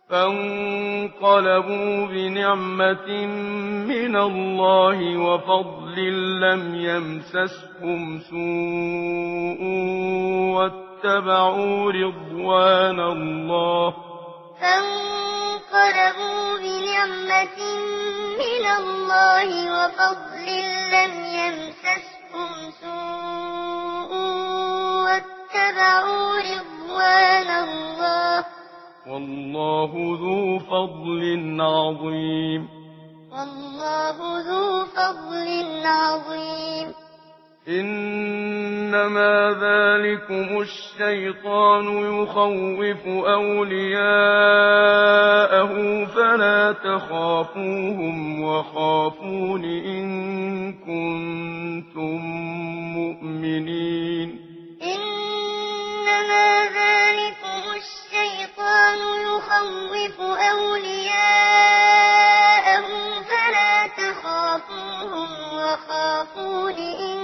فانقلبوا بنعمة من الله وفضل لم يمسسهم سوء واتبعوا رضوان الله. فانقلبوا بنعمة من الله وفضل لم يمسسهم سوء واتبعوا رضوان الله. والله ذو فضل عظيم. والله ذو فضل عظيم. إنما ذلكم الشيطان يخوف أولياءه فلا تخافوهم وخافون إن كنتم مؤمنين. إنما ذلكم الشيطان يخوف أولياءه فلا تخافوهم وخافون إن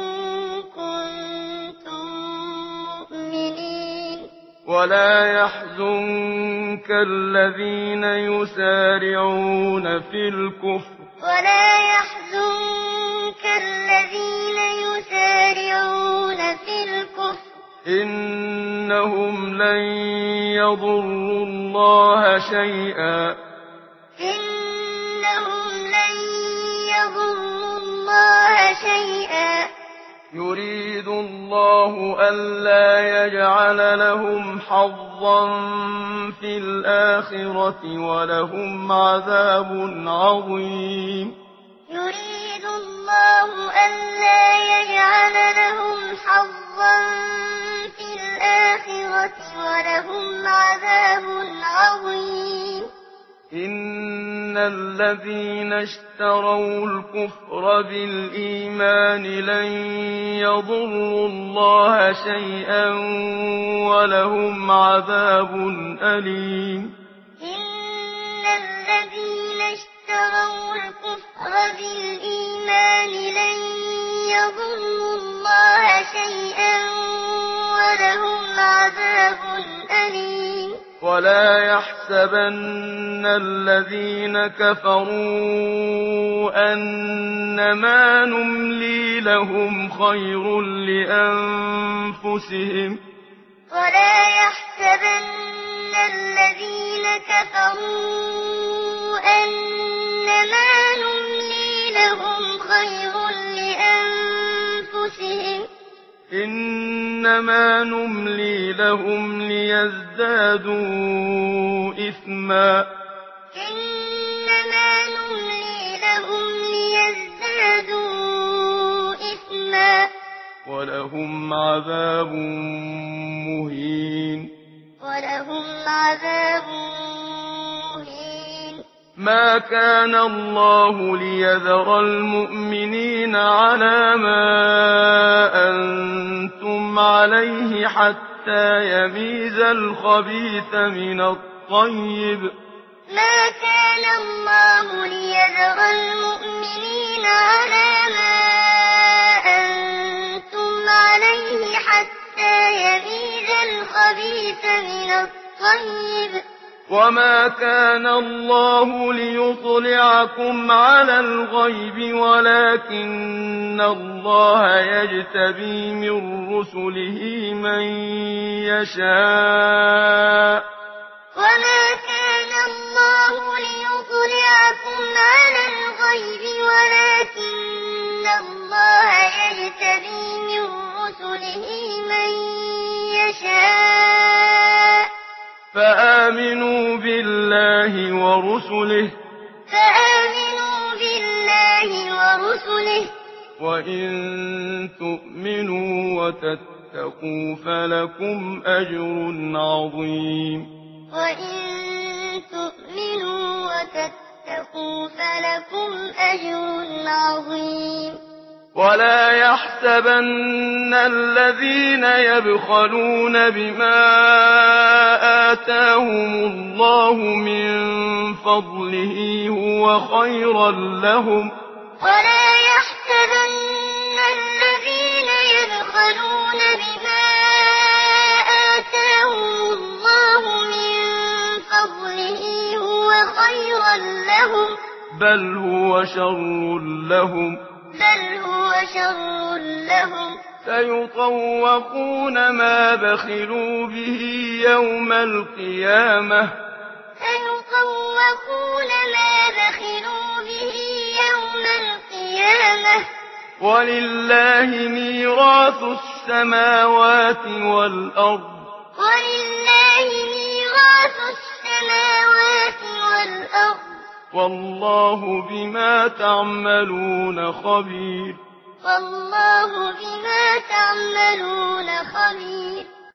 كنتم مؤمنين. ولا يحزنك الذين يسارعون في الكفر. ولا يحزنك الذين يسارعون في الكفر. إنهم لن يضروا الله شيئا. إنهم لن يضروا الله شيئا. يريد الله ألا يجعل لهم حظا في الآخرة ولهم عذاب عظيم. يريد الله ألا يجعل لهم حظا في الآخرة ولهم عذاب عظيم. إن الذين اشتروا الكفر بالإيمان لن يضروا الله شيئا ولهم عذاب أليم. إن الذين اشتروا الكفر بالإيمان لن يضروا الله شيئا ولهم عذاب أليم. ولا يحسبن الذين كفروا أنما نملي لهم خير لأنفسهم. ولا يحسبن الذين كفروا أنما نملي لهم خير لأنفسهم. إنما نملي لهم ليزدادوا إثما. إنما نملي لهم ليزدادوا إثما. ولهم عذاب مهين. ولهم عذاب مهين. ما كان الله ليذر المؤمنين على ما أنتم عليه حتى يميز الخبيث من الطيب. ما كان الله ليذر المؤمنين على ما أنتم عليه حتى يميز الخبيث من الطيب. وما كان الله ليطلعكم على الغيب ولكن الله يجتبي من رسله من يشاء. وما كان الله ليطلعكم على الغيب ولكن الله يجتبي من رسله من يشاء. فآمنوا بالله ورسله. فآمنوا بالله ورسله. وإن تؤمنوا وتتقوا فلكم أجر عظيم. وإن تؤمنوا وتتقوا فلكم أجر عظيم. ولا يحسبن الذين يبخلون بما آتاهم الله من فضله هو خيرا لهم. ولا يحسبن الذين يبخلون بما آتاهم الله من فضله خيرا لهم بل هو شر لهم سيطوقون ما بخلوا به يوم القيامة ولله ميراث السماوات والأرض والله بما تعملون خبير.